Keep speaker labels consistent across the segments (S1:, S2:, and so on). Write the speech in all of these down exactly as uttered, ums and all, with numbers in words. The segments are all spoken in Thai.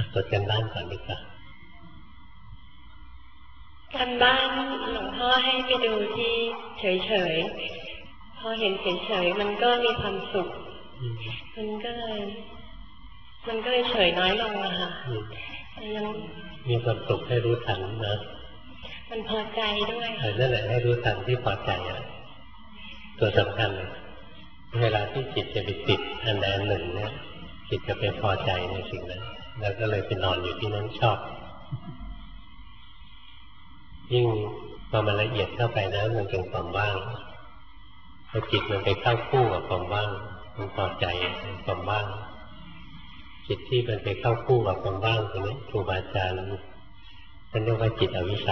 S1: ตรวจกันบ้านก่อนดีกว่า
S2: การบ้านหลวงพ่อให้ไปดูที่เฉยๆพอเห็นเฉยๆมันก็มีความสุขมันก็เลยมันก็เลยเฉยน้อยลงอะค่ะยัง
S1: มีความสุขให้รู้ทันนะ
S2: มันพอใจด้วย
S1: นั่นแหละให้รู้ทันที่พอใจอะตัวสำคัญเวลาที่จิตจะไปติดอันใดอันหนึ่งเนี่ยจิตจะไปพอใจในสิ่งนั้นแล้วก็เลยไปนอนอยู่ที่นั้นชอบยิ่งพอมันละเอียดเข้าไปนะมันเป็นความว่างพอจิตมันไปเข้าคู่กับความว่างมันพอใจในความว่างจิตที่มันไปเข้าคู่กับความว่างตรงนี้ครูบาอาจารย์ท่านเรียกว่าจิตอวิชชา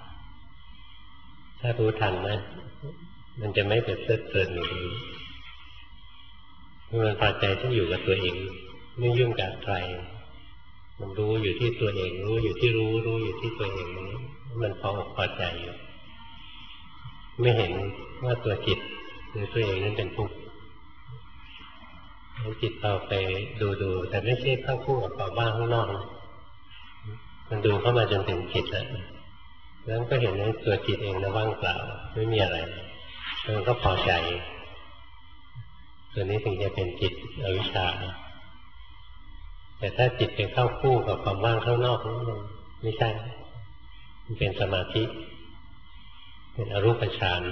S1: ถ้ารู้ทันนะมันจะไม่ไปเพลิดเพลินอยู่ดีมันพอใจที่อยู่กับตัวเองไม่ยุ่งกับใครมันรู้อยู่ที่ตัวเองรู้อยู่ที่รู้รู้อยู่ที่ตัวเองมันพออกพอใจอยู่ไม่เห็นว่าตัวจิตหรือตัวเองนั้นเป็นทุกข์จิตเราไปดูดูแต่ไม่ใช่เข้าคู่กับความว่างข้างนอกนะมันดูเข้ามาจนถึงจิตแล้วแล้วก็เห็นว่าตัวจิตเองนะว่างเปล่าไม่มีอะไรมันก็พอใจตัวนี้ถึงจะเป็นจิตอวิชชาแต่ถ้าจิตไปเข้าคู่กับความว่างข้างนอกนั้นไม่ใช่มันเป็นสมาธิเป็นอรูปฌาน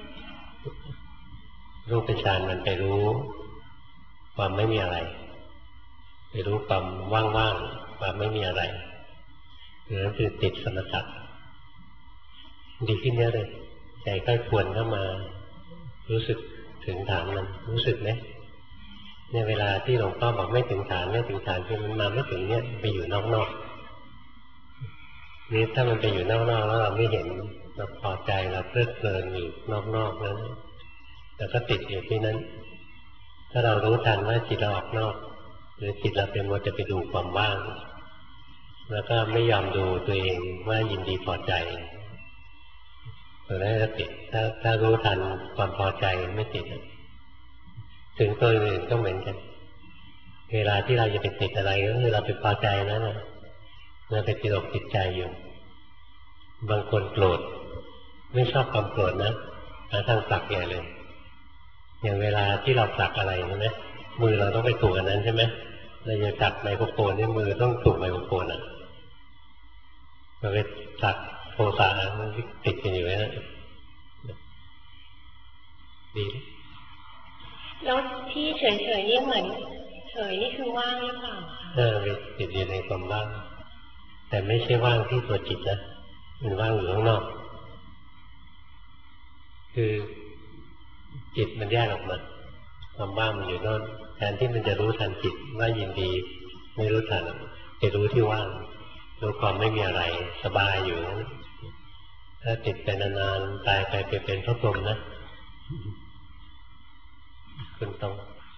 S1: รูปฌานมันไปรู้ความไม่มีอะไรไปรู้ความว่างๆความไม่มีอะไรนั่นคือติดสมถะดีขึ้นเยอะเลยใจค่อยควรเข้ามารู้สึกถึงฐานมันรู้สึกไหมในเวลาที่หลวงพ่อบอกไม่ถึงฐานไม่ถึงฐานคือมันมาไม่ถึงเนี่ยไปอยู่นอกๆนี่ถ้ามันไปอยู่นอกๆแล้วเราไม่เห็นเราพอใจเราเพลิดเพลินอยู่นอกๆนั้นแล้วก็ติดอยู่ที่นั้นถ้าเรารู้ทันว่าจิตเราออกนอกหรือจิตเราเป็นมัวจะไปดูความว่างแล้วก็ไม่ยอมดูตัวเองว่ายินดีพอใจตัวนั้นจะติดถ้าถ้ารู้ทันความพอใจไม่ติดถึงตัวอื่นก็เหมือนกันเวลาที่เราจะไปติดอะไรก็คือเราไปพอใจนั่นแหละเราไปติดอกติดใจอยู่บางคนโกรธไม่ชอบความโกรธนะหาทางผลักใหญ่เลยอย่างเวลาที่เราผลักอะไรใช่ไหมมือเราต้องไปถูกอันนั้นใช่ไหมเราจะจับไมโครโฟนนี่มือต้องถูกไมโครโฟนอ่ะเราไปผลักโทสะมันติดกันอยู่นะดี
S2: แล้วที่เฉยๆนี่เหมือนเฉยนี่คือว่างหรือเปล่า
S1: เออไปติดอยู่ในความว่างแต่ไม่ใช่ว่างที่ตัวจิตนะมันว่างอยู่ข้างนอกคือจิตมันแยกออกมาความว่างมันอยู่โน่นแทนที่มันจะรู้ทันจิตว่ายินดีไม่รู้ทันจะรู้ที่ว่างรู้ความไม่มีอะไรสบายอยู่นั้นถ้าติดไปนานๆตายไปไปเป็นพระพรหมนะคุณต้อง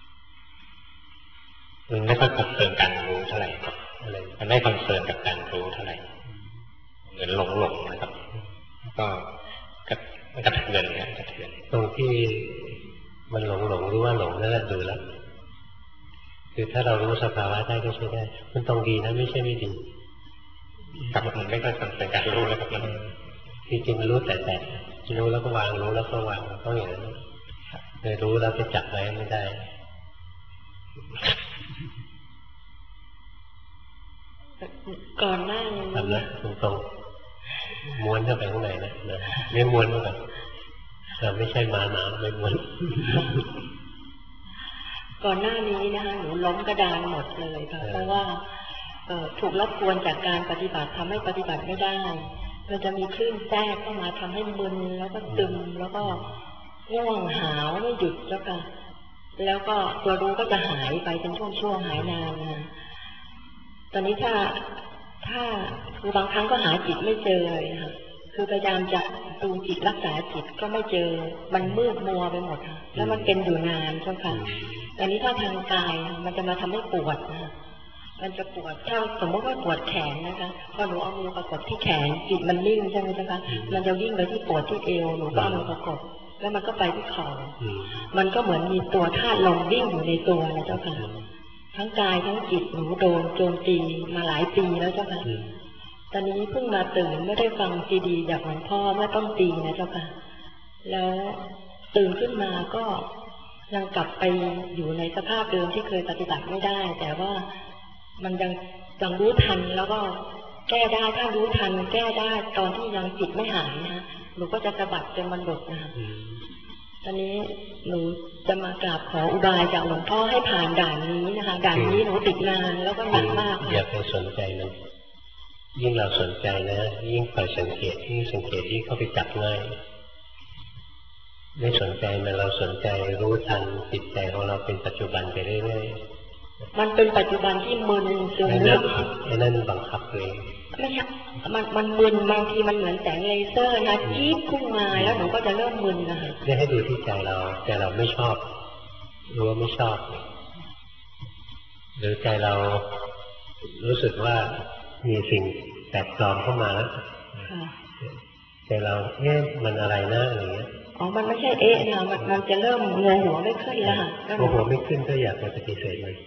S3: มันไม่ค่อยคอนเซิร์นการรู้เท่าไหร่ครับอะไรมันไม่คอนเซิร์นกับการรู้เท่าไหร่เหมือนหลงหลงนะครับก็มันกระเทือนนะกระเทือน
S1: ตรงที่มันหลงหลงรู้ว่าหลงนั่นแหละดูแล้วคือถ้าเรารู้สภาวะได้ก็ใช้ได้มันต้องดีนะไม่ใช่ไม่ดี
S3: กับมันไม่ค่อยคอนเซิร์นการรู้แล้วครับมัน
S1: จริงๆมันรู้แต่แต่รู้แล้วก็วางรู้แล้วก็วางต้องอย่างนั้นเลยรู้แล้วจะจับไว้ไม่ได้
S2: ก่อนหน้านี้
S1: ทำนะตรงๆม้วนเข้าไปข้างในนะนะไม่ม้วนเข้าไปเราไม่ใช่มาหนาไม่ม้วน
S2: ก่อนหน้านี้นะคะหนูล้มกระดานหมดเลยค่ะเพราะว่าถูกรบกวนจากการปฏิบัติทำให้ปฏิบัติไม่ได้มันจะมีคลื่นแทรกเข้ามาทำให้มึนแล้วก็ตึมแล้วก็ง่วงหาวไม่หยุดแล้วก็แล้วก็ตัวรู้ก็จะหายไปเป็นช่วงๆหายนานนะตอนนี้ถ้าถ้าคือบางครั้งก็หาจิตไม่เจอเลยค่ะคือพยายามจะดูจิตรักษาจิตก็ไม่เจอมันมืดมัวไปหมดค่ะแล้วมันเป็นอยู่นานเจ้าค่ะตอนนี้ถ้าทางกายมันจะมาทำให้ปวดนะมันจะปวดถ้าสมมติว่าปวดแขนนะคะพอหนูเอามือประกบที่แขนจิตมันนิ่งใช่ไหมเจ้าคะมันจะวิ่งไปที่ปวดที่เอวหนูก็เอามือประกบแล้วมันก็ไปที่เข่ามันก็เหมือนมีตัวธาตุลมวิ่งอยู่ในตัวนะเจ้าค่ะทั้งกายทั้งจิตหนูโดนโจมตีมาหลายปีแล้วเจ้าค่ะตอนนี้เพิ่งมาตื่นไม่ได้ฟังซีดีจากหลวงพ่อเมื่อต้นปีนะเจ้าค่ะแล้วตื่นขึ้นมาก็ยังกลับไปอยู่ในสภาพเดิมที่เคยปฏิบัติไม่ได้แต่ว่ามันยังยังรู้ทันแล้วก็แก้ได้ถ้ารู้ทันแก้ได้ตอนที่ยังจิตไม่หายนะหนูก็จะสะบัดจนมันหลุดนะคะตอนนี้หนูจะมากราบขออุบายจากหลวงพ่อให้ผ่านด่านนี้นะคะด่านนี้หนูติดนานแล้วก็หนักมากค่ะ
S1: อย่าไปสนใจมันยิ่งเราสนใจนะยิ่งคอยสังเกตยิ่งสังเกตยิ่งเข้าไปจับง่ายไม่สนใจมันเราสนใจรู้ทันจิตใจของเราเป็นปัจจุบันไปเรื่อย
S2: ๆมันเป็นปัจจุบันที่มึนจน
S1: เริ่มไอ้นั่นบังคับตัวเอง
S2: ไม่ใช่มันมันมึนบางทีมันเหมือนแสงเลเซอร์นะจี๊ดขึ้นมาแล้วหนูก็จะเริ่มมึนนะคะ
S1: นี่ให้ดูที่ใจเราใจเราไม่ชอบรู้ว่าไม่ชอบหรือใจเรารู้สึกว่ามีสิ่งแปลกปลอมเข้ามาแล้วใจเราเอ๊ะมันอะไรนะอะไรเงี้ย
S2: อ๋อมันไม่ใช่เอ๊ะนะมันมันจะเริ่มงงหัวไม่ขึ้นแล้วค่ะ
S1: งงหัวไม่ขึ้นก็อยากจะปฏิเสธมัน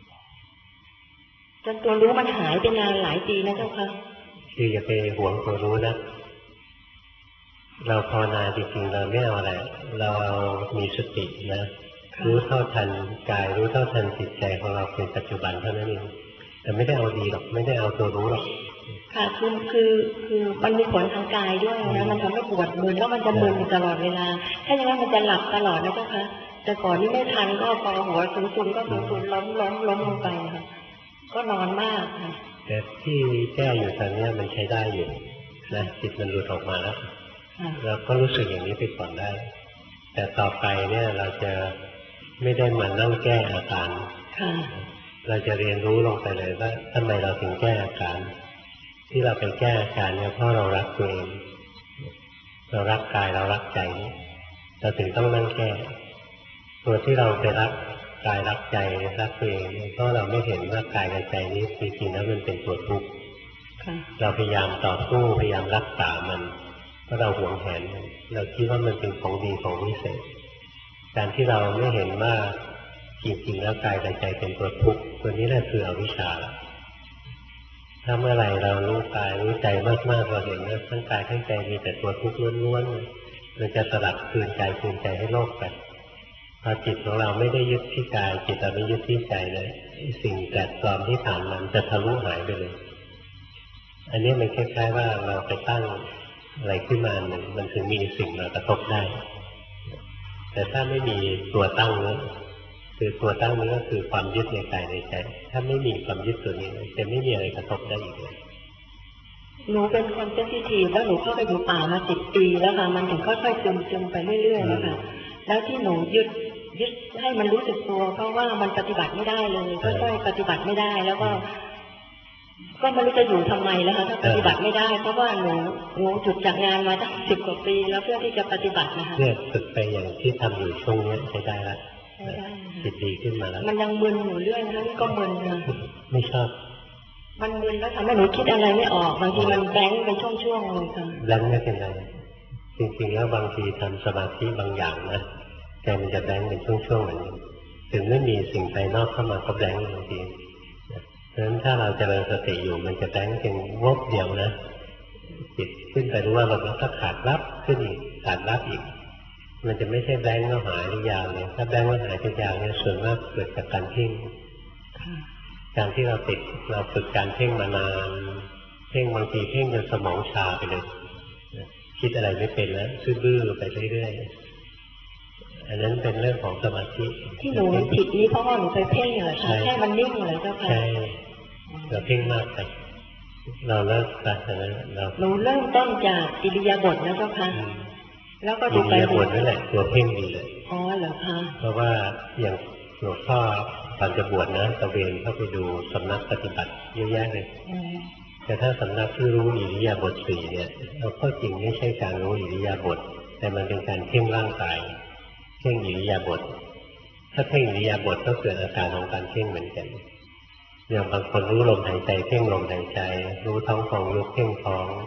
S2: จนตัวรู้มันหายไปนานหลายปีนะเจ้าค่ะ
S1: คืออย่าไปหวงตัวรู้นะเราภาวนาจริงๆเราไม่เอาอะไรเราเอามีสตินะรู้เท่าทันกายรู้เท่าทันจิตใจของเราเป็นปัจจุบันเท่านั้นเองแต่ไม่ได้เอาดีหรอกไม่ได้เอาตัวรู้หรอก
S2: ค่ะคือคือคือมันมีผลทางกายด้วยนะมันทำให้ปวดมึนแล้วมันจะมึนอยู่ตลอดเวลาถ้าอย่างนั้นมันจะหลับตลอดนะเจ้าค่ะแต่ก่อนนี้ไม่ทันก็พอหัวซุนๆก็ซุนๆล้มล้มล้มลงไปค่ะก็นอนมากค่ะ
S1: แต่ที่แก้อยู่ตอนนี้มันใช้ได้อยู่นะจิตมันหลุดออกมาแล้วเราก็รู้สึกอย่างนี้ไปก่อนได้แต่ต่อไปเนี่ยเราจะไม่ได้มานั่งแก้อาการเราจะเรียนรู้ลงไปเลยว่าทำไมเราถึงแก้อาการที่เราไปแก้อาการเนี่ยเพราะเรารักตัวเองเรารักกายเรารักใจเราถึงต้องนั่งแก้ตัวที่เราไปรักกายรักใจรักตัวเองเพราะเราไม่เห็นว่ากายกับใจนี้จริงๆแล้วมันเป็นตัวทุกข์เราพยายามต่อสู้พยายามรักษามันเพราะเราหวงแหนเราคิดว่ามันเป็นของดีของวิเศษการที่เราไม่เห็นว่าจริงๆแล้วกายกับใจเป็นตัวทุกข์ตัวนี้แหละคืออวิชชาถ้าเมื่อไหร่เรารู้กายรู้ใจมากๆเราเห็นว่าทั้งกายทั้งใจมีแต่ตัวทุกข์ล้วนๆมันจะสลัดคืนกายคืนใจให้โลกไปพอจิตของเราไม่ได้ยึดที่กายจิตเราไม่ยึดที่ใจเลยสิ่งแปลกปลอมที่ผ่านมันจะทะลุหายไปเลยอันนี้มันคล้ายๆว่าเราไปตั้งอะไรขึ้นมาหนึ่งมันถึงมีสิ่งมากระทบได้แต่ถ้าไม่มีตัวตั้งนี้คือตัวตั้งนี้ก็คือความยึดในกายในใจถ้าไม่มีความยึดตัวนี้จะไม่มีอะไรกระทบได้อีกเลย
S2: หนูเป็นคนเซนซิทีฟแล้วหนูเข้าไปอยู่ป่ามาสิบปีแล้วค่ะมันถึงค่อยๆซึมซึมไปเรื่อยๆแล้วค่ะแล้วที่หนูยึดยึดให้มันรู้สึกตัวเพราะว่ามันปฏิบัติไม่ได้เลยค่อยๆปฏิบัติไม่ได้แล้วก็ก็ไม่รู้จะอยู่ทำไมแล้วค่ะถ้าปฏิบัติไม่ได้เพราะว่าหนูหนูจุดจากงานมาตั้งสิบกว่าปีแล้วเพื่อที่จะปฏิบัตินะคะ
S1: เนี่ยฝึกไปอย่างที่ทำอยู่ช่วงนี้ใช้ได้ละจิตดีขึ้นมาแล้ว
S2: มันยังมึนอยู่เรื่อยนะนี่ก็มึนนะ
S1: ไม่ชอบ
S2: มันมึนแล้วทำให้หนูคิดอะไรไม่ออกบางทีมันแบงค์เป็นช่วงๆเลยค่ะ
S1: แบงค์ไม่เป็นไรจริงๆแล้วบางทีทำสมาธิบางอย่างนะใจมันจะแบงค์เป็นช่วงๆเหมือนกันถึงไม่มีสิ่งภายนอกเข้ามาก็แบงค์บางทีเพราะฉะนั้นถ้าเราเจริญสติอยู่มันจะแบงค์เป็นวบเดียวนะจิตขึ้นไปรู้ว่าเราก็ขาดรับขึ้นอีกขาดรับอีกมันจะไม่ใช่แบงค์แล้วหายยาวเลยถ้าแบงค์แล้วหายยาวเนี่ยส่วนมากเกิดจากการเพ่งการที่เราติดเราฝึกการเพ่งมานานเพ่งบางทีเพ่งจนสมองชาไปเลยคิดอะไรไม่เป็นแล้วซื่อๆไปเรื่อยๆอันนั้นเป็นเรื่องของสมาธิ
S2: ที่หนูผิดนี้เพราะว่าหนูไปเพ่งเหรอคะแค่มันนิ่งเลยเจ้าค่ะ
S1: ใช่เราเพ่งมากไปเราเลิกไปแต่นั้นเรา
S2: หนูเริ่มต้นจากอิริยาบถนะเจ้าค่ะแล้วก็
S1: ดูไปบทนั่นแหละตัวเพ่งดีเลย
S2: อ๋อเหรอคะ
S1: เพราะว่าอย่างหลวงพ่อตอนจะบวชนะตะเวนเข้าไปดูสำนักปฏิบัติเยอะแยะเลยแต่ถ้าสำนักที่รู้อิริยาบถสี่เนี่ยเราก็จริงไม่ใช่การรู้อิริยาบถแต่มันเป็นการเพ่งร่างกายเพ่งอิริยาบถถ้าเพ่งอิริยาบถก็เกิดอาการของการเพ่งเหมือนกันอย่างบางคนรู้ลมหายใจเพ่งลมหายใจรู้ท้องของยุบเพ่งท้อง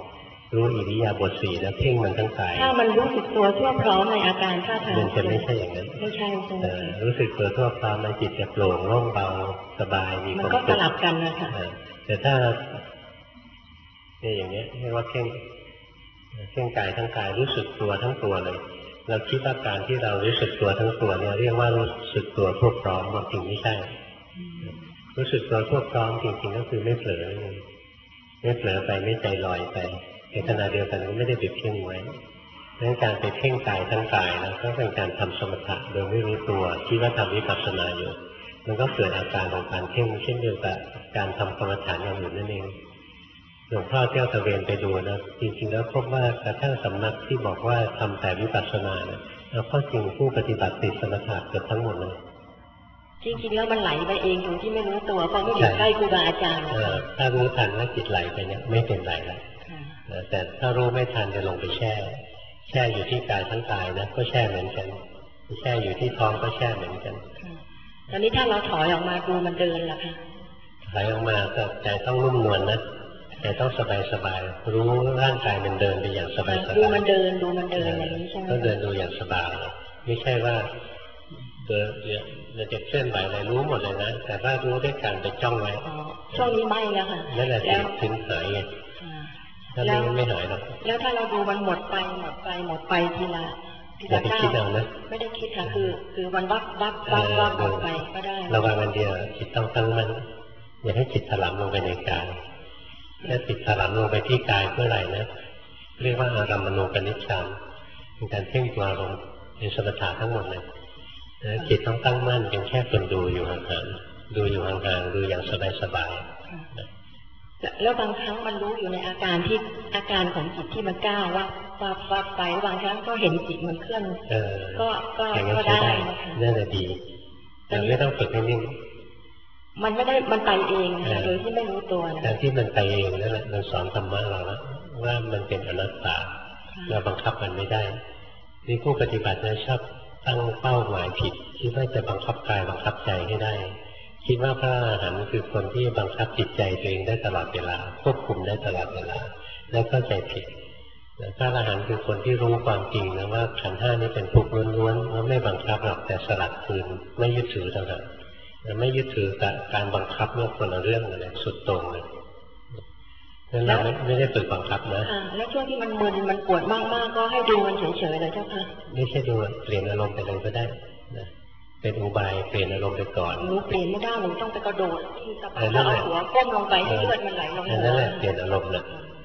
S1: รู้อิริยาบถสี่แล้วเพ่งมันทั้งกาย
S2: ถ้ามันรู้สึกตัวทั่วพร้อมในอาการท่าทาง
S1: มันจะไม่ใช่อย่างนั้น
S2: ไม่ใช่ใช่ไหม
S1: รู้สึกตัวทั่วพร้อมในจิตจะโปร่งโล่งเบาสบายมีความสุขมันก็สลับ
S2: กันนะคะ
S1: แต่ถ้าเนี่ยอย่างเงี้ยเรียกว่าเพ่งเพ่งกายทั้งกายรู้สึกตัวทั้งตัวเลยเราคิดว่าการที่เรารู้สึกตัวทั้งตัวเนี่ยเรียกว่ารู้สึกตัวทั่วพร้อมความจริงไม่ใช่รู้สึกตัวทั่วพร้อมจริงๆก็คือไม่เผลอไม่เผลอไปไม่ใจลอยไปในขณะเดียวกันก็ไม่ได้ไปเพ่งไว้ดังนั้นการไปเพ่งกายทั้งกายนะก็เป็นการทำสมถะโดยไม่รู้ตัวคิดว่าทำวิปัสสนาอยู่มันก็เกิดอาการของการเพ่งเช่นเดียวกับการทำกรรมฐานอย่างอื่นนั่นเองหลวงพ่อเที่ยวตะเวนไปดูนะจริงๆแล้วพบว่ากระทั่งสำนักที่บอกว่าทำแต่วิปัสสนาเนี่ยแล้วข้อจริงผู้ปฏิบัติติดสมถะเกือบทั้งหมดเลย
S2: จริงๆแล้วมันไหลไปเองโดยที่ไม่รู้ตัวเพราะไม่อยู่ใกล้ครูบาอาจารย์
S1: ถ้ารู้ทันว่าจิตไหลไปเนี่ยไม่เป็นไรแล้วแต่ถ้ารู้ไม่ทันจะลงไปแช่แช่อยู่ที่กายทั้งกายนะก็แช่เหมือนกันแช่อยู่ที่ท้องก็แช่เหมือนกัน
S2: ตอนนี้ถ้าเราถอยออกมาดูมันเดินล่ะคะ
S1: ถอยออกมาก็ใจต้องนุ่มนวลนะแต่ต้องสบายสบายรู้ร่างกายมันเดินไปอย่างสบายสบาย
S2: ดูมันเดินดูมันเดินอย่างนี้ใช่ไหม
S1: ก็เดินดูอย่างสบายไม่ใช่ว่าเดินเราจะเคลื่อนไหวอะไรรู้หมดเลยนะแต่ว่ารู้ด้วยการไปจ้องไว้
S2: ช่วงนี้ไม่แล้วค่ะ
S1: นั่นแหละถึงหายไงถ้าไม่ไม่หายหรอก
S2: แล้วถ้าเราดูมันหมดไปหมดไปหมดไปทีละ
S1: ทีละก้าว
S2: ไม่ได้คิดค่ะคือคือวันวับวับวับวับออกไปก็ได้
S1: ระวังวันเดียวจิตต้องตั้งมั่นอย่าให้จิตถลำลงไปในกายถ้าจิตถลำลงไปที่กายเมื่อไหร่นะเรียกว่าอารมณูปนิชฌานเป็นการเพ่งตัวลงในสมถะทั้งหมดเลยจิตต้องตั้งมั่นเป็นแค่คนดูอยู่ห่างๆดูอยู่ห่างๆดูอย่างสบาย
S2: ๆแล้วบางครั้งมันรู้อยู่ในอาการที่อาการของจิตที่มันก้าวว่าวับวับไปบางครั้งก็เห็นจิตมันเคลื่อนก็ก็ก็ได้
S1: นั่นแหละดีแต่ไม่ต้องฝึกให้นิ่ง
S2: มันไม่ได้มันไปเองโดยที่ไม่รู้ตัวนะ
S1: แต่ที่มันไปเองนั่นแหละมันสอนธรรมะเราแล้วว่ามันเป็นอนัตตาเราบังคับมันไม่ได้นี่ผู้ปฏิบัตินะชอบตั้งเป้าหมายผิดคิดว่าจะบังคับกายบังคับใจให้ได้คิดว่าพระอรหันต์คือคนที่บังคับจิตใจตัวเองได้ตลอดเวลาควบคุมได้ตลอดเวลาแล้วเข้าใจผิดพระอรหันต์คือคนที่รู้ความจริงนะว่าขันธ์ห้านี้เป็นทุกข์ล้วนๆแล้วไม่บังคับหรอกแต่สลัดคืนไม่ยึดถือต่างหากไม่ยึดถือกับการบังคับเนี่ยคนละเรื่องเลยสุดโต่งเลยนั่นเราไม่ไม่ได้ฝึกบังคับนะ
S2: แล้วช่วงที่มันมึนมันปวดมากๆก็ให้ดูมันเฉยๆเลยเจ้าค่ะ
S1: ไม่ใช่ดูเปลี่ยนอารมณ์ไปเลยก็ได้นะเป็นอุบายเปลี่ยนอารมณ์ไปก่อน
S2: หนูเปลี่ยนไม่ได้หนูต้องไปกระโดดที่กระเป๋าแล้วเอาหัวก้มลงไปให้เลือดมันไหลลงหัว
S1: นั่นแหละเปลี่ยนอารมณ์นะ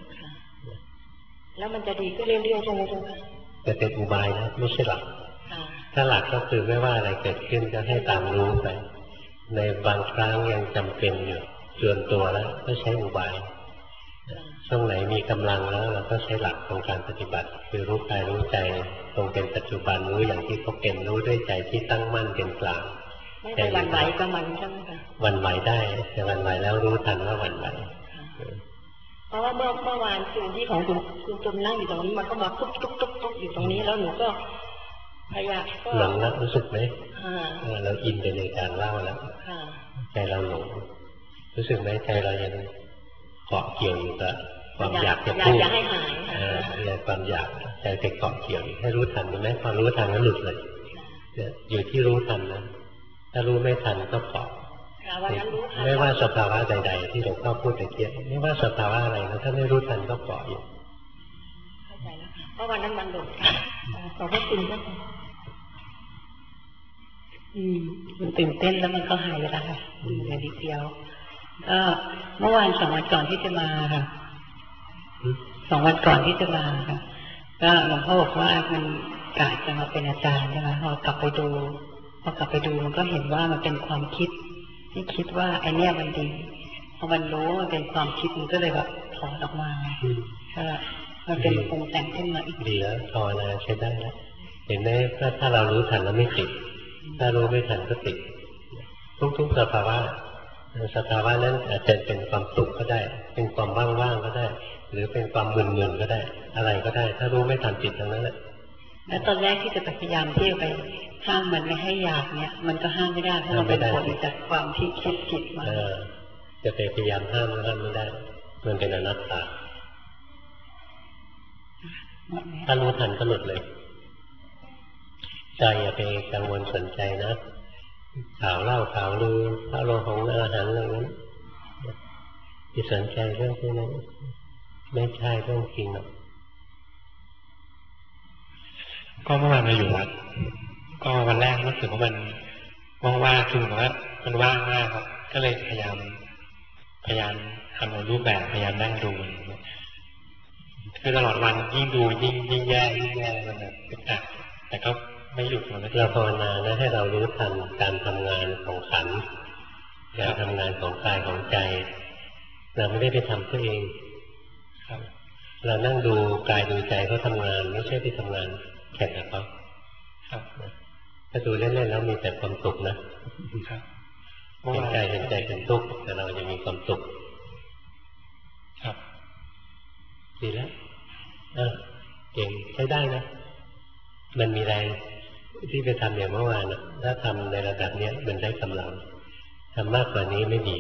S2: แล้วมันจะดีขึ้นเรื่อยๆใช่ไหมเจ้าค่ะ
S1: แต่เป็นอุบายนะไม่ใช่หลักถ้าหลักก็คือไม่ว่าอะไรเกิดขึ้นก็ให้ตามรู้ไปในบางครั้งยังจำเป็นอยู่เกินตัวแล้วก็ใช้อุบายช่วงไหนมีกำลังแล้วเราก็ใช้หลักของการปฏิบัติคือรู้กายรู้ใจตรงเป็นปัจจุบันรู้อย่างที่เขาเป็นรู้ด้วยใจที่ตั้งมั่นเป็นกลาง
S2: แต่วันไหวก็มันใช่ไหมคะ
S1: วันไหวได้แต่วันไหวแล้วรู้ทันว่าวันไหว
S2: เพราะว่าเมื่อเมื่อวานคืนที่ของคุณคุณจมนั่งอยู่ตรงนี้มันก็มาตุ๊บตุ๊บตุ๊บตุ๊บอยู่ตรงนี้แล้วหนูก็พยายาม
S1: หลงแล้วรู้สึกไหมเราอินไปในการเล่าแล้วใจเราหลงรู้สึกไหมใจเรายังเกาะเกี่ยวอยู่กับความอยากจะพูด
S2: อยากให้หาย
S1: เนี่ยความอยากใจไปเกาะเกี่ยวให้รู้ทันไหมพอรู้ทันก็หลุดเลยเนี่ยอยู่ที่รู้ทันนะถ้ารู้ไม่ทันก็เกาะไม่ว่าสภาวะใดๆที่หลวงพ่อพูดแต่เกี้ยไม่ว่าสภาวะอะไรนะถ้าไม่รู้ทันก็เกาะอยู่
S2: เข้าใจแล้วค่ะเพราะวันนั้นมันหลุดขอบพระคุณเจ้าค่ะอืมมันตื่นเต้นแล้วมันก็หายไปแล้วค่ะในนิดเดียวก็เมื่อวานสองวันก่อนที่จะมาค่ะสองวันก่อนที่จะมาค่ะก็หลวงพ่อบอกว่ามันกะจะมาเป็นอาจารย์ใช่ไหมพอกลับไปดูพอกลับไปดูมันก็เห็นว่ามันเป็นความคิดที่คิดว่าไอเนี้ยมันดีพอมันรู้มันเป็นความคิดมันก็เลยแบบถอนออกมาก็มันเป็นปรุงแต่งขึ้นมาอีก
S1: ดีแล้วพอแล้วใช้ได้แล้วเห็นไหมถ้าถ้าเรารู้ทันแล้วไม่ติดถ้ารู้ไม่ทันก็ติดทุกๆสภาวะสภาวะนั้นอาจจะเป็นความสุขก็ได้เป็นความว่างๆก็ได้หรือเป็นความมึนๆก็ได้อะไรก็ได้ถ้ารู้ไม่ทันติดทั้งนั้นแหละ
S2: แล้วตอนแรกที่จะพยายามที่จะไปห้ามมันไม่ให้อยากเนี่ยมันก็ห้ามไม่ได้เพราะมันเป็นผลจากความที่คิดผิดมา
S1: จะไปพยายามห้ามก็ห้ามไม่ได้มันเป็นอนัตตาถ้ารู้ทันก็หลุดเลยใจอย่าไปกังวลสนใจนะข่าวเล่าข่าวลือพระโลหงอาหารอะไรนั้นที่สนใจเรื่องพวกนั้นไม่ใช่เรื่องจริงหรอก
S3: ก็เมื่อวานมาอยู่วัดก็วันแรกรู้สึกว่ามันว่างๆคือเหมือนว่ามันว่างมากครับก็เลยพยายามพยายามทำในรูปแบบพยายามนั่งดูคือตลอดวันยิ่งดูยิ่งยิ่งแย่ยิ่งแย่มันแบบอึดอัดแต่ก็ไม่หยุดมัน
S1: เราภาวนานะให้เรารู้ทันการทำงานของขันธ์การทำงานของกายของใจเราไม่ได้ไปทำตัวเองเรานั่งดูกายดูใจเขาทำงานไม่ใช่ไปทำงานแข่งกับเขาถ้าดูเล่นๆแล้วมีแต่ความสุขนะเห็นกายเห็นใจเป็นทุกข์แต่เรายังมีความสุข
S3: ครับ
S1: ดีแล้วเออเก่งใช้ได้นะมันมีแรงที่ไปทำอย่างเมื่อวานนะถ้าทำในระดับเนี้ยมันได้กำลังทำมากกว่านี้ไม่ดี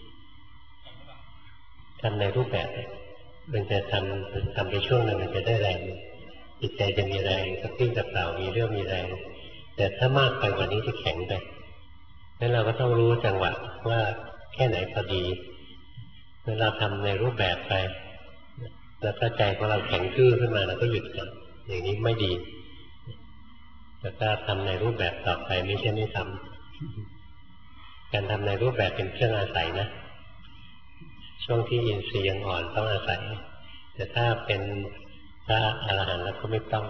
S1: ทำในรูปแบบมันจะทำทำไปช่วงนึงมันจะได้แรงจิตใจจะมีแรงกระปรี้กระเปร่ามีเรื่องมีแรงแต่ถ้ามากไปกว่านี้จะแข็งไปงั้นเราก็ต้องรู้จังหวะว่าแค่ไหนพอดีเมื่อเราทำในรูปแบบไปแล้วก็ใจของเราแข็งทื่อขึ้นมาเราก็หยุดก่อนอย่างนี้ไม่ดีแล้วก็ทำในรูปแบบต่อไปไม่ใช่ไม่ทำการทำในรูปแบบเป็นเครื่องอาศัยนะช่วงที่อินทรีย์ยังอ่อนต้องอาศัยแต่ถ้าเป็นพระอรหันต์แล้วก็ไม่ต้อง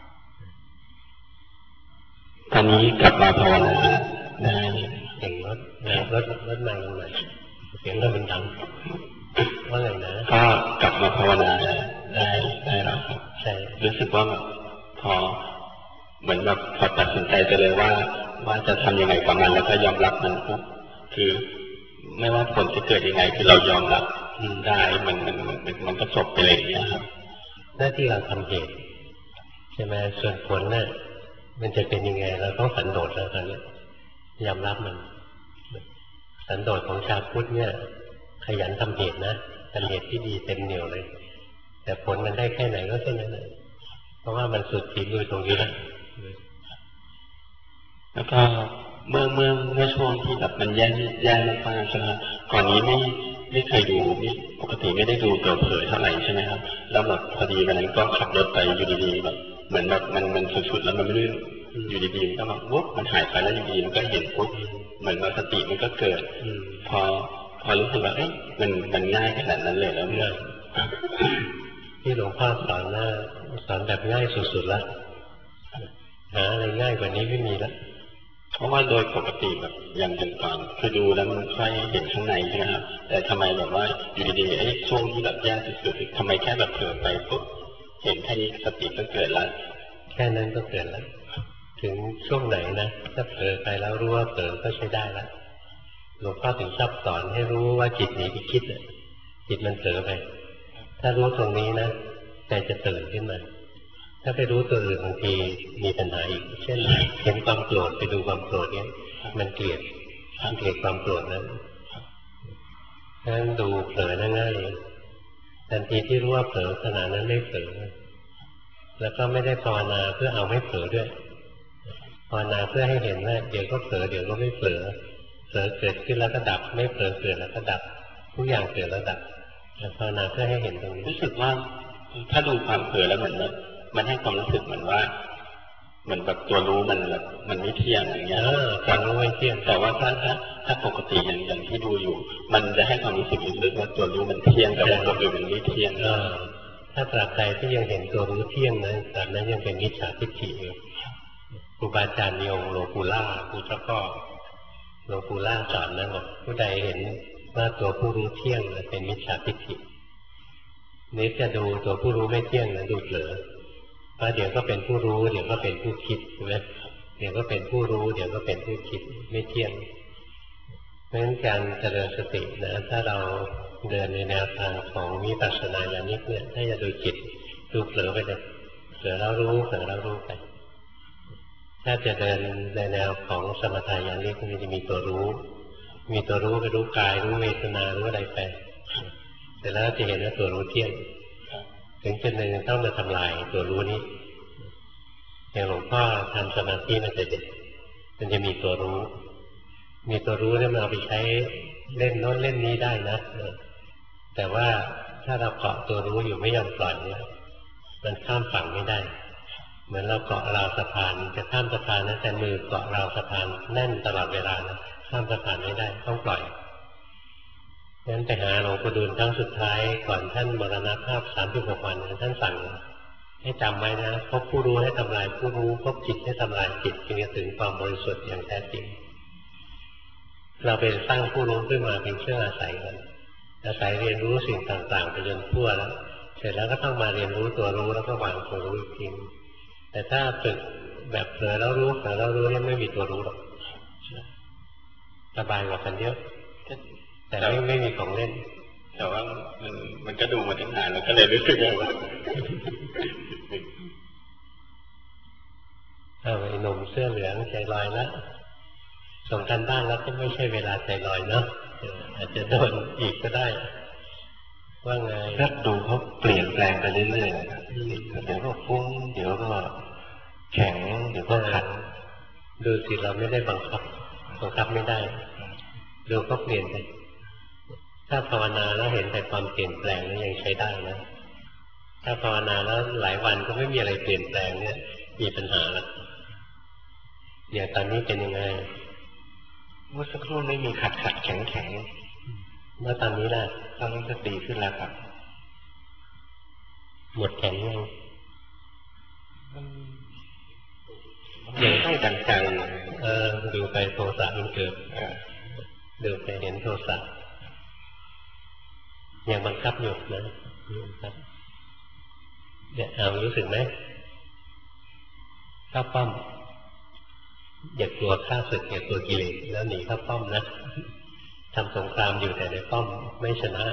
S3: ตอนนี้กลับมาภาวนา
S1: ได้เสียงรถรถรถมาลงหน่อยเสียงรถมันดังว่าไงนะ
S3: ก็กลับมาภาวนาได้ได้แล้วครับ
S1: ใช่
S3: รู้สึกว่าแบบพอเหมือนแบบพอตัดสินใจไปเลยว่าว่าจะทำยังไงกับมันแล้วก็ยอมรับมันปุ๊บคือไม่ว่าผลจะเกิดยังไงคือเรายอมรับได้มันมันมันมันก็จบไปเลยนะครับ
S1: หน้าที่เราทำเหตุใช่ไหมส่วนผลน่ะมันจะเป็นยังไงเราต้องสันโดษแล้วตอนนี้ยอมรับมันสันโดษของชาวพุทธเนี่ยขยันทำเหตุนะทำเหตุที่ดีเต็มเหนียวเลยแต่ผลมันได้แค่ไหนก็แค่นั้นเลยเพราะว่ามันสุดฝีมือตรงนี้นะ
S3: แล้วก็เมื่อเมื่อเมื่อช่วงที่แบบมันแย่แย่มากๆใช่ไหมครับก่อนนี้ไม่ไม่เคยดูนี่ปกติไม่ได้ดูตัวเผยเท่าไหร่ใช่ไหมครับแล้วแบบพอดีวันนั้นก็ขับรถไปอยู่ดีๆแบบเหมือนแบบมันมันสุดๆแล้วมันไม่รู้อยู่ดีๆมันก็แบบวุ๊บมันหายไปแล้วอยู่ดีมันก็เห็นปุ๊บเหมือนว่าสติมันก็เกิดพอพอรู้สึกว่าเอ๊ะมันมันง่ายขนาดนั้นเลยแล้วเนี่ย
S1: ที่หลวงพ่อสอนน่าสอนแบบง่ายสุดๆแล้วหาอะไรง่ายกว่านี้ไม่มีแล้ว
S3: เพราะว่าโดยปกติแบบอย่างอย่างก่อนคือดูแล้วมันค่อยเห็นข้างในใช่ไหมครับแต่ทำไมแบบว่าอยู่ดีๆไอ้ช่วงที่แบบแย่สุดๆทำไมแค่แบบเผลอไปปุ๊บเห็นแค่นี้สติก็เกิดแล้ว
S1: แค่นั้นก็เกิดแล้วถึงช่วงไหนนะถ้าเผลอไปแล้วรู้ว่าเผลอก็ใช้ได้แล้วหลวงพ่อถึงชอบสอนให้รู้ว่าจิตหนีไปคิดน่ะจิตมันเผลอไปถ้ารู้ตรงนี้นะใจจะตื่นขึ้นมาถ้าไปรู้ตัวอื่นบางทีมีปัญหาอีกเช่นเห็นความโกรธไปดูความโกรธเนี้ยมันเกลียดมันเกลียดความโกรธนั้นนั่นดูเผลอง่ายๆทันทีที่รู้ว่าเผลอขณะนั้นไม่เผลอแล้วก็ไม่ได้ภาวนาเพื่อเอาไม่เผลอด้วยภาวนาเพื่อให้เห็นว่าเดี๋ยวก็เผลอเดี๋ยวก็ไม่เผลอเผลอเกิดขึ้นแล้วก็ดับไม่เผลอเกิดแล้วก็ดับทุกอย่างเกิดแล้วดับภาวนาเพื่อให้เห็นตรงนี้
S3: รู้สึกว่าถ้าดูความเผลอแล้วเหมือนแบบมันให้ความรู้สึกเหมือนว่าเหมือนแบบตัวรู้มันแบบมันไม่เที่ยงอย่างเงี้ย
S1: ความรู้ไม่เที่ยง
S3: แต่ว่าถ้าถ้าถ้าปกติอย่างอย่างที่ดูอยู่มันจะให้ความรู้สึกลึกๆว่าตัวรู้มันเที่ยงแต่ว่าตัวอื่นมันไม่เที่ยง
S1: ถ้าตราบใดที่ยังเห็นตัวรู้เที่ยงนะตราบนั้นยังเป็นมิจฉาทิฏฐิอยู่ครูบาอาจารย์นิยมหลวงปู่ล่าปู่เจ้าก็หลวงปู่ล่าสอนนะบอกผู้ใดเห็นว่าตัวผู้รู้เที่ยงเป็นมิจฉาทิฏฐินี้จะดูตัวผู้รู้ไม่เที่ยงนะดูเผลอเพราะเดี๋ยวก็เป็นผู้รู้เดี๋ยวก็เป็นผู้คิดใช่ไหมเดี๋ยวก็เป็นผู้รู้เดี๋ยวก็เป็นผู้คิดไม่เที่ยงเพราะฉะนั้นการเจริญสตินะถ้าเราเดินในแนวทางของวิปัสสนาญาณิกเนี่ยถ้าจะดูจิตดูเผลอไปเลยเผลอแล้วรู้เผลอแล้วรู้ไปถ้าจะเดินในแนวของสมถะญาณิกมันจะมีตัวรู้มีตัวรู้ไปรู้กายรู้เวทนารู้อะไรไปแต่แล้วจะเห็นว่าตัวรู้เที่ยงถึงจุดหนึ่งต้องมาทำลายตัวรู้นี้อย่างหลวงพ่อทำสมาธิมันจะเด็ดมันจะมีตัวรู้มีตัวรู้เนี่ยมันเอาไปใช้เล่นโน้นเล่นนี้ได้นะแต่ว่าถ้าเราเกาะตัวรู้อยู่ไม่ยอมปล่อยเนี่ยมันข้ามฝั่งไม่ได้เหมือนเราเกาะราวสะพานจะข้ามสะพานนะแต่มือเกาะราวสะพานแน่นตลอดเวลานะข้ามสะพานไม่ได้ต้องปล่อยงั้นไปหาหลวงปู่ดูลครั้งสุดท้ายก่อนท่านมรณภาพสามสิบหกวันท่านสั่งให้จำไว้นะพบผู้รู้ให้ทำลายผู้รู้พบจิตให้ทำลายจิตจึงจะถึงความบริสุทธิ์อย่างแท้จริงเราเป็นสร้างผู้รู้ขึ้นมาเป็นเครื่องอาศัยกันอาศัยเรียนรู้สิ่งต่างๆไปจนทั่วแล้วเสร็จแล้วก็ต้องมาเรียนรู้ตัวรู้แล้วก็วางตัวรู้อีกทีแต่ถ้าฝึกแบบเผลอแล้วรู้เผลอแล้วรู้เนี่ยไม่มีตัวรู้หรอกสบายกว่ากันเยอะแต่ไม่ไม่มีของเล่น
S3: แต่ว่ามันมันก็ดูมาตั้งนานแล้วก็เลยรู้สึกว่า
S1: อ้าวไอ้หนุ่มเสื้อเหลืองใจลอยแล้วส่งกันบ้านแล้วก็ไม่ใช่เวลาใจลอยเนาะอาจจะโดนอีกก็ได้ว่าไง
S3: ถ้าดูเขาเปลี่ยนแปลงไปเรื่อยๆเดี๋ยวก็ฟุ้งเดี๋ยวก็แข็งเดี๋ยวก็ขัด
S1: ดูสิเราไม่ได้บังคับบังคับไม่ได้ดูก็เปลี่ยนไปถ้าภาวนาแล้วเห็นแต่ความเปลี่ยนแปลงนี่ยังใช้ได้นะถ้าภาวนาแล้วหลายวันก็ไม่มีอะไรเปลี่ยนแปลงเนี่ยมีปัญหาละอย่างตอนนี้เป็นยังไง
S3: เมื่อสักครู่ไม่มีขัดขัดแข็งแข็ง
S1: เมื่อตอนนี้ล่ะ
S3: ตอนนี้ก็ดีขึ้นแล้วครับ
S1: หมดแข็งยัง
S3: ยังไม่ดังใจ
S1: เออดูไปโทสะมันเกิดดูไปเห็นโทสะยังบังคับอยู่นะครับเนี่ยเอารู้สึกไหมเข้าป้อมอย่ากลัวข้าศึกอย่ากลัวกิเลสแล้วหนีเข้าป้อมนะทำสงครามอยู่แต่ในป้อมไม่ชนะ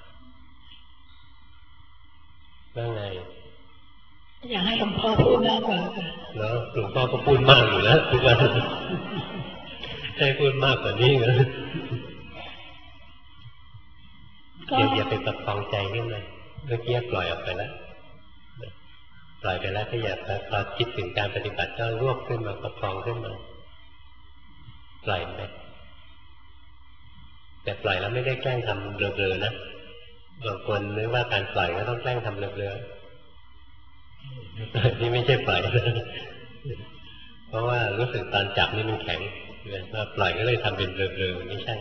S1: ว่าไง
S2: อยากให้หลวงพ่อพูดมากกว่าค่ะ
S1: แล้วหลวงพ่อก็พูดมากอยู่แล้วทุกวันให้พูดมากกว่านี้นะอย่าอย่าไปประคองใจขึ้นเลยเมื่อกี้ปล่อยออกไปแล้วปล่อยไปแล้วก็อย่าพอคิดถึงการปฏิบัติก็รวบขึ้นมาประคองขึ้นมาปล่อยไปแต่ปล่อยแล้วไม่ได้แกล้งทำเบลอๆนะบางคนนึกว่าการปล่อยก็ต้องแกล้งทำเบลอๆนี่ไม่ใช่ปล่อยเพราะว่ารู้สึกตอนจับนี่มันแข็งพอปล่อยก็เลยทำเป็นเบลอๆไม่ใช่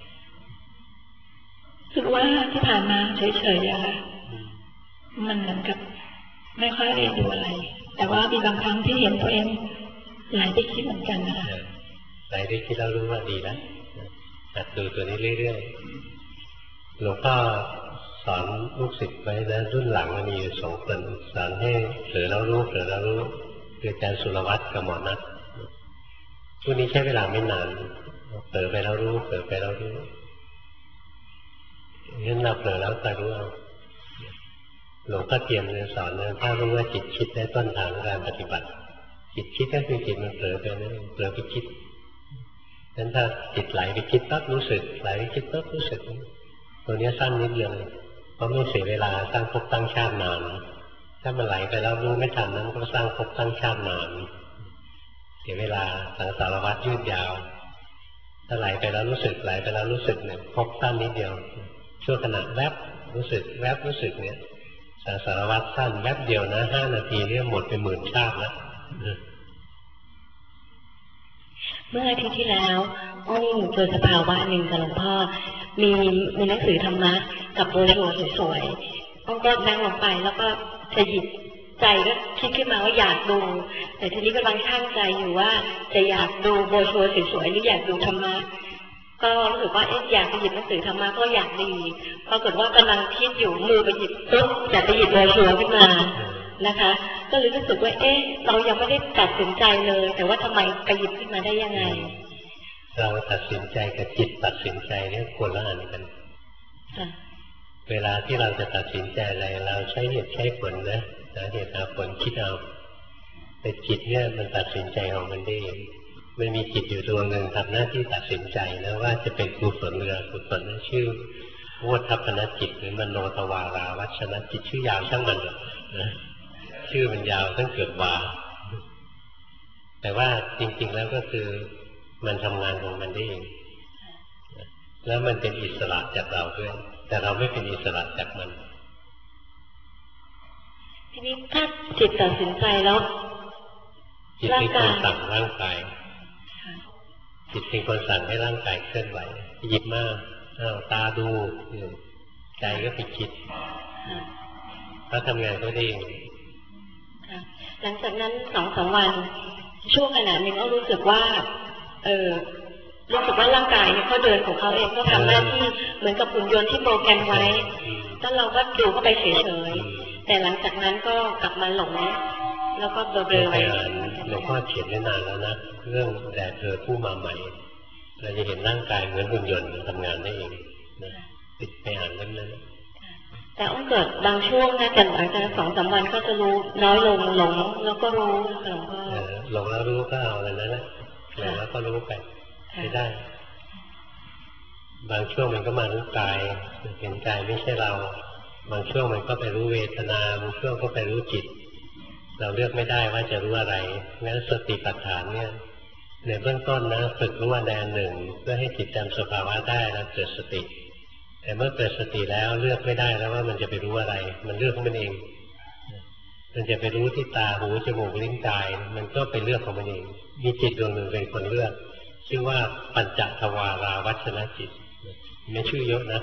S2: คิดว่าที่ผ่านมาเฉยๆอะค่ะมันเหมือนกับไม่ค่อยเรียนรู้อะไรแต่ว่ามีบางครั้งที่เห็นตัวเองไหลไปคิดเหมือนกันนะคะ
S1: ไหลไปคิดแล้วรู้ว่าดีแล้วหัดดูตัวนี้เรื่อยๆหลวงพ่อสอนลูกศิษย์ไว้นะรุ่นหลังมันมีอยู่สองคนสอนให้เผลอแล้วรู้เผลอแล้วรู้คืออาจารย์สุรวัตรกับหมอนัทช่วงนี้ใช้เวลาไม่นานเผลอไปแล้วรู้เผลอไปแล้วรู้งั้นเราเผลอแล้วแต่รู้เอาหลวงพ่อเทียมเนี่ยสอนนะถ้ารู้ว่าจิตคิดได้ต้นทางการปฏิบัติจิตคิดก็คือจิตมันเผลอไปนั่นเองเผลอไปคิดนั้นถ้าจิตไหลไปคิดปั๊บรู้สึกไหลไปคิดปั๊บรู้สึกตัวนี้สั้นนิดเดียวเพราะไม่เสียเวลาสร้างภพตั้งชาตินานถ้ามันไหลไปแล้วรู้ไม่ทันนั้นก็สร้างภพตั้งชาตินานเสียเวลาสังสารวัฏยืดยาวถ้าไหลไปแล้วรู้สึกไหลไปแล้วรู้สึกเนี่ยภพสั้นนิดเดียวชั่วขณะแวบรู้สึกแวบรู้สึกเนี่ยสังสารวัฏสั้นแวบเดียวนะห้านาทีเนี่ยหมดไปหมื่นชาติแล้ว
S2: เมื่ออาทิตย์ที่แล้วอ้อนี่หนูเจอสภาวะหนึ่งกับหลวงพ่อมีมีหนังสือธรรมะกับโบชัวสวยๆอ้อก็นั่งลงไปแล้วก็จะหยิบใจก็คิดขึ้นมาว่าอยากดูแต่ทีนี้กำลังชั่งใจอยู่ว่าจะอยากดูโบชัวสวยๆหรืออยากดูธรรมะก็รู้สึกว่าเอ๊ะอยากจะหยิบหนังสือธรรมะก็อยากดีปรากฏว่ากำลังคิดอยู่มือไปหยิบปุ๊บอยากจะหยิบโบชัวขึ้นมานะคะก็เลยรู้สึกว่าเอ๊ะเรายังไม่ได้ตัดสินใจเลยแต่ว่าทำไมไปหยิบขึ้นมาได้ยังไง
S1: เราตัดสินใจกับจิตตัดสินใจเนี่ยคนละอันกันเวลาที่เราจะตัดสินใจอะไรเราใช้เหตุใช้ผลนะหาเหตุหาผลคิดเอาแต่จิตเนี่ยมันตัดสินใจของมันได้เองมันมีจิตอยู่ดวงหนึ่งทำหน้าที่ตัดสินใจนะว่าจะเป็นกุศลหรืออกุศลนั่นชื่อวัฏทัพนจิตหรือมโนทวาราวัชนจิตชื่อยาวช่างมันนะชื่อมันยาวตั้งเกือบวาแต่ว่าจริงๆแล้วก็คือมันทำงานของมันได้เองแล้วมันเป็นอิสระจากเราด้วยแต่เราไม่เป็นอิสระจากมัน
S2: ทีนี้ถ้าจิตตัดสินใจแล้ว
S1: จิตเป็นคนสั่งร่างกายจิตเป็นคนสั่งให้ร่างกายเคลื่อนไหวหยิบมาอ้าวตาดูใจก็ไปคิดถ้าทำงานก็ได้เอง
S2: หลังจากนั้นสองสามวันช่วงขณะหนึ่งก็รู้สึกว่าเออรู้สึกว่าร่างกายเนี่ยเขาเดินของเขาเองก็ทำหน้าที่เหมือนกับหุ่นยนต์ที่โปรแกรมไว้แล้วเราก็ดูเข้าไปเฉยๆแต่หลังจากนั้นก็กลับมาหลงแล้วก็เบลอๆไว้
S1: หลวงพ่อเขียนได้นานแล้วนะเรื่องแด่เธอผู้มาใหม่เราจะเห็นร่างกายเหมือนหุ่นยนต์ทำงานได้เองนะติดไปอ่านเล่มนั้น
S2: แต่อ้อเกิดบางช่วงนะแต่หลังจากสองสามวันก็จะรู้น้อยลงหลงแล้วก็รู้หลงก็
S1: หลงแล้วรู้ก็เอาอะไรนั่นแหละหลงแล้วก็รู้ไปไม่ได้บางช่วงมันก็มารู้กายเห็นกายไม่ใช่เราบางช่วงมันก็ไปรู้เวทนาบางช่วงก็ไปรู้จิตเราเลือกไม่ได้ว่าจะรู้อะไรงั้นสติปัฏฐานเนี่ยในเบื้องต้นนะฝึกรู้อันใดอันหนึ่งเพื่อให้จิตจำสภาวะได้แล้วเกิดสติแต่เมื่อเกิดสติแล้วเลือกไม่ได้แล้วว่ามันจะไปรู้อะไรมันเลือกของมันเองมันจะไปรู้ที่ตาหูจมูกลิ้นกายมันก็ไปเลือกของมันเองมีจิตดวงหนึ่งเป็นคนเลือกชื่อว่าปัญจทวาราวัชนจิตไม่ชื่อเยอะนะ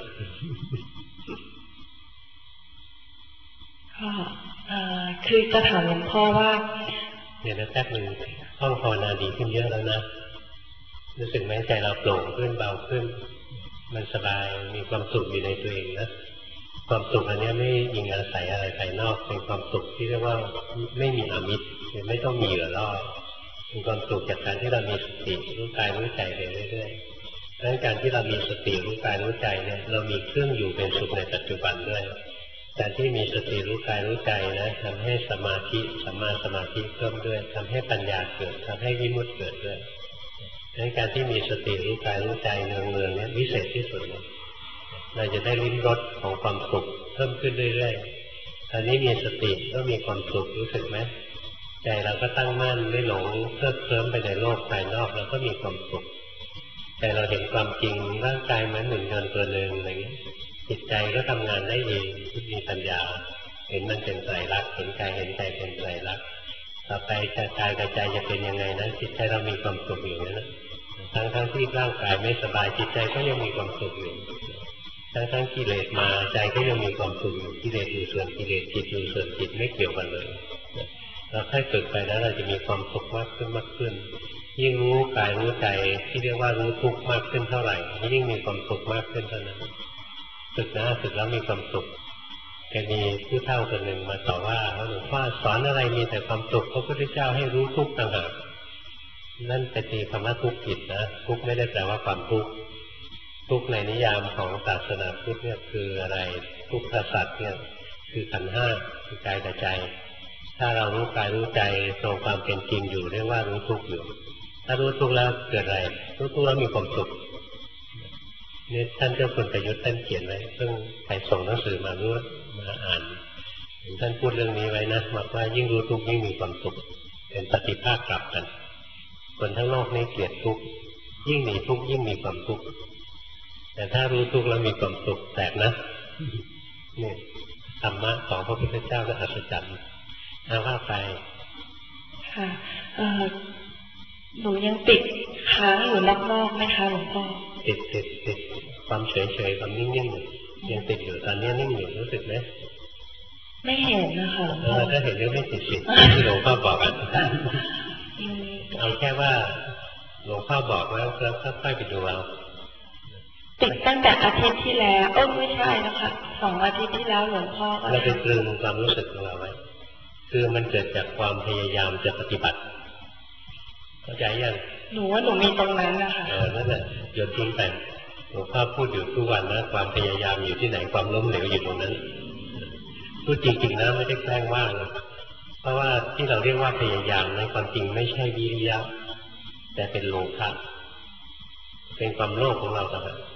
S2: ก็คือจะถามหลวงพ่อว่า
S1: เดี๋ยวนะแป๊บนึงห้องภาวนาดีขึ้นเยอะแล้วนะรู้สึกไหมใจเราโปร่งขึ้นเบาขึ้นมันสบายมีความสุขอยู่ในตัวเองนะความสุขอันนี้ไม่อิงอาศัยอะไรภายนอกเป็นความสุขที่เรียกว่าไม่มีอามิตรไม่ต้องมีเหยื่อล่อเป็นความสุขจากการที่เรามีสติรู้กายรู้ใจไปเรื่อยๆดังนั้นการที่เรามีสติรู้กายรู้ใจเนี่ยเรามีเครื่องอยู่เป็นสุขในปัจจุบันด้วยการที่มีสติรู้กายรู้ใจนะทำให้สมาธิสัมมาสมาธิเพิ่มด้วยทำให้ปัญญาเกิดทำให้วิมุตติเกิดด้วยดังนั้นการที่มีสติรู้กายรู้ใจเนืองๆเนี่ยวิเศษที่สุดเลยเราจะได้ลิ้มรสของความสุขเพิ่มขึ้นเรื่อยๆตอนนี้มีสติก็มีความสุขรู้สึกไหมใจเราก็ตั้งมั่นไม่หลงเพลิดเพลินไปในโลกภายนอกเราก็มีความสุขแต่เราเห็นความจริงร่างกายเหมือนหุ่นยนต์ตัวหนึ่งอะไรเงี้ยจิตใจก็ทำงานได้เองมีปัญญาเห็นมันเป็นไตรลักษณ์เห็นกายเห็นใจเป็นไตรลักษณ์ต่อไปกายกับใจจะเป็นยังไงนั้นจิตใจเรามีความสุขอยู่นั่นแหละทั้งทั้งที่ร่างกายไม่สบายจิตใจก็ยังมีความสุขอยู่ทั้งทั้งกิเลสมาใจก็ยังมีความสุขอยู่กิเลสอยู่ส่วนกิเลสจิตอยู่ส่วนจิตไม่เกี่ยวกันเลยเราค่อยฝึกไปแล้วเราจะมีความสุขมากขึ้นมากขึ้นยิ่งรู้กายรู้ใจที่เรียกว่ารู้ทุกข์มากขึ้นเท่าไหร่ยิ่งมีความสุขมากขึ้นเท่านั้นฝึกนะฝึกแล้วมีความสุขแกมีผู้เฒ่าคนหนึ่งมาต่อว่าหลวงพ่อสอนอะไรมีแต่ความสุขพระพุทธเจ้าให้รู้ทุกข์ต่างหากนั่นไปตีคำว่าทุกข์ผิดนะทุกข์ไม่ได้แปลว่าความทุกข์ทุกข์ในนิยามของศาสนาพุทธเนี่ยคืออะไรทุกขสัตว์เนี่ยคือขันธ์ห้าคือกายกับใจถ้าเรารู้กายรู้ใจตรงความเป็นจริงอยู่เรียกว่ารู้ทุกข์อยู่ถ้ารู้ทุกข์แล้วเกิดอะไรรู้ทุกข์แล้วมีความสุขนี่ท่านเจ้าคุณประยุทธ์ท่านเขียนไว้ซึ่งใครส่งหนังสือมารู้มาอ่านท่านพูดเรื่องนี้ไว้นะบอกว่ายิ่งรู้ทุกข์ยิ่งมีความสุขเป็นปฏิภาคกลับกันคนทั้งโลกนี้เกลียดทุกข์ยิ่งหนีทุกข์ยิ่งมีความทุกข์แต่ถ้ารู้ทุกข์แล้วมีความสุขแปลกนะนี่ธรรมะของพระพุทธเจ้าก็อัศจรรย์เอาว่าไป
S2: ค่ะเอ่อหนูยังติดค้างอยู่นอกๆไหมคะหลวงพ่อ
S1: ติดติดติดความเฉยเฉยความนิ่งนิ่งอยู่ยังติดอยู่ตอนนี้นิ่งอยู่รู้สึกไหม
S2: ไม่เห็นนะคะ
S1: เออถ้าเห็นเรื่องไม่ติดสิที่หลวงพ่อบอกกันเอาแค่ว่าหลวงพ่อบอกแล้วแล้วค่อยๆไปดูเอา
S2: ติดตั้งแต่อาทิตย์ที่แล้วเออไม่ใช่นะคะสองอาทิตย์ที่แล้วหลวงพ่อ
S1: เราไปตรึงความรู้สึกของเราไว้คือมันเกิดจากความพยายามจะปฏิบัติเข้าใจยัง
S2: หนูว่าหนูมีตรงนั้นนะคะ
S1: เออนั่นแหละโยนทิ้งไปหลวงพ่อพูดอยู่ทุกวันนะความพยายามอยู่ที่ไหนความล้มเหลวอยู่ตรงนั้นพูดจริงๆนะไม่ได้แกล้งว่านะเพราะว่าที่เราเรียกว่าพยายามในความจริงไม่ใช่วิริยะแต่เป็นโลภะเป็นความโลภของเราต่างหาก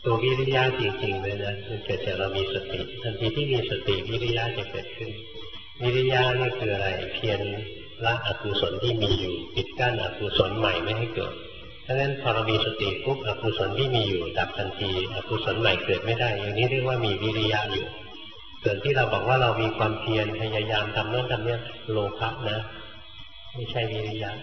S1: ตัววิริยะจริงๆเลยนะมันเกิดจากเรามีสติทันทีที่มีสติวิริยะจะเกิดขึ้นวิริยะนี่คืออะไรเพียรละอกุศลที่มีอยู่ปิดกั้นอกุศลใหม่ไม่ให้เกิดดังนั้นพอเรามีสติปุ๊บอกุศลที่มีอยู่ดับทันทีอกุศลใหม่เกิดไม่ได้อย่างนี้เรียกว่ามีวิริยะอยู่ส่วนที่เราบอกว่าเรามีความเพียรพยายามทำโน้นทำนี้โลภะนะไม่ใช่วิริยะ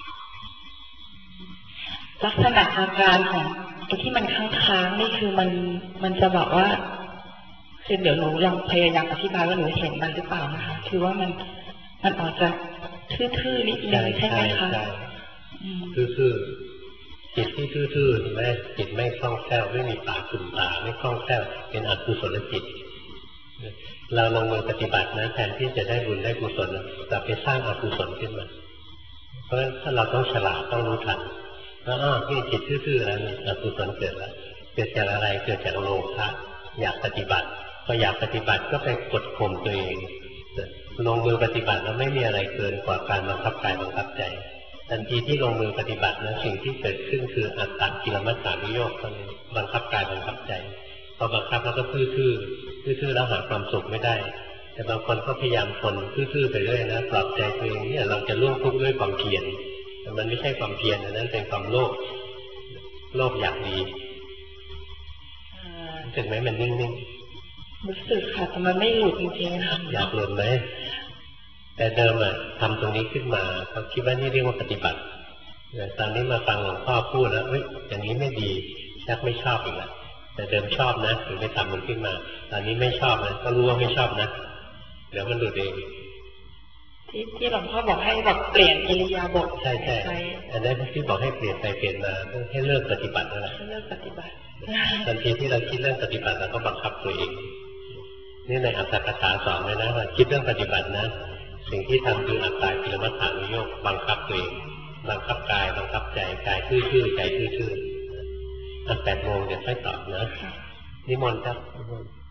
S2: ลักษณะอาการของไอ้ที่มันค้างๆนี่คือมันมันจะบอกว่าคือเดี๋ยวหนูลองพยายามอธิบายว่าหนูเห็นมันหรือเปล่านะคะคือว่ามันมันออกจะทื่อๆนิดนึงใช่ไหมคะ
S1: ทื่อๆจิตที่ทื่อๆใช่ไหมจิตไม่คล่องแคล่วไม่มีตาขุ่นตาไม่คล่องแคล่วเป็นอกุศลจิตเราลงมือปฏิบัตินะแทนที่จะได้บุญได้กุศลแต่ไปสร้างอกุศลขึ้นมาเพราะฉะนั้นถ้าเราต้องฉลาดต้องรู้ทันแล้วอ้าวที่จิตทื่อๆแล้วนี่อกุศลเกิดแล้วเกิดจากอะไรเกิดจากโลภะอยากปฏิบัติพออยากปฏิบัติก็ไปกดข่มตัวเองลงมือปฏิบัติแล้วไม่มีอะไรเกินกว่าการบังคับกายบังคับใจทันทีที่ลงมือปฏิบัตินะสิ่งที่เกิดขึ้นคืออัตตกิลมัฏฐานุโยคนั้นบังคับกายบังคับใจพอบังคับแล้วก็ทื่อๆทื่อๆแล้วหาความสุขไม่ได้แต่บางคนก็พยายามทนทื่อๆไปเรื่อยนะปลอบใจตัวเองเนี่ยเราจะล่วงทุกข์ด้วยความเพียรแต่มันไม่ใช่ความเพียรนั้นเป็นความโลภโลภอยากดีรู้สึกไหมมันนิ่งๆ
S2: รู้สึกค่ะแต่มันไม่หลุดจริงๆค่ะ
S1: อยากหลุดไหมแต่เดิมอะทำตรงนี้ขึ้นมาเขาคิดว่านี่เรียกว่าปฏิบัติแต่ตอนนี้มาฟังหลวงพ่อพูดแล้วเอ้ยอย่างนี้ไม่ดีชักไม่ชอบอีกแล้วแต่เดิมชอบนะถึงได้ทำมันขึ้นมาตอนนี้ไม่ชอบนะก็รู้ว่าไม่ชอบนะเดี๋ยวมันหลุดเอง
S2: ที่ที่หลวงพ่อบอกให้แบบเปลี่ยนอิริยาบถ
S1: ใช่ใช่อันนั้นที่บอกให้เปลี่ยนไปเปลี่ยนมาให้เลิกปฏิบัตินั่นแหละ
S2: เลิกปฏิบัติ
S1: ทันทีที่เราคิดเรื่องปฏิบัติเราก็บังคับตัวเองนี่ในอัตถกถาสอนไว้นะว่าคิดเรื่องปฏิบัตินะสิ่งที่ทำคืออัตตากิลมัฏฐานุโยคบังคับตัวเองบังคับกายบังคับใจกายทื่อๆใจทื่อๆอันแปดโมงเดี๋ยวค่อยตอบนะนิมนต์ครับ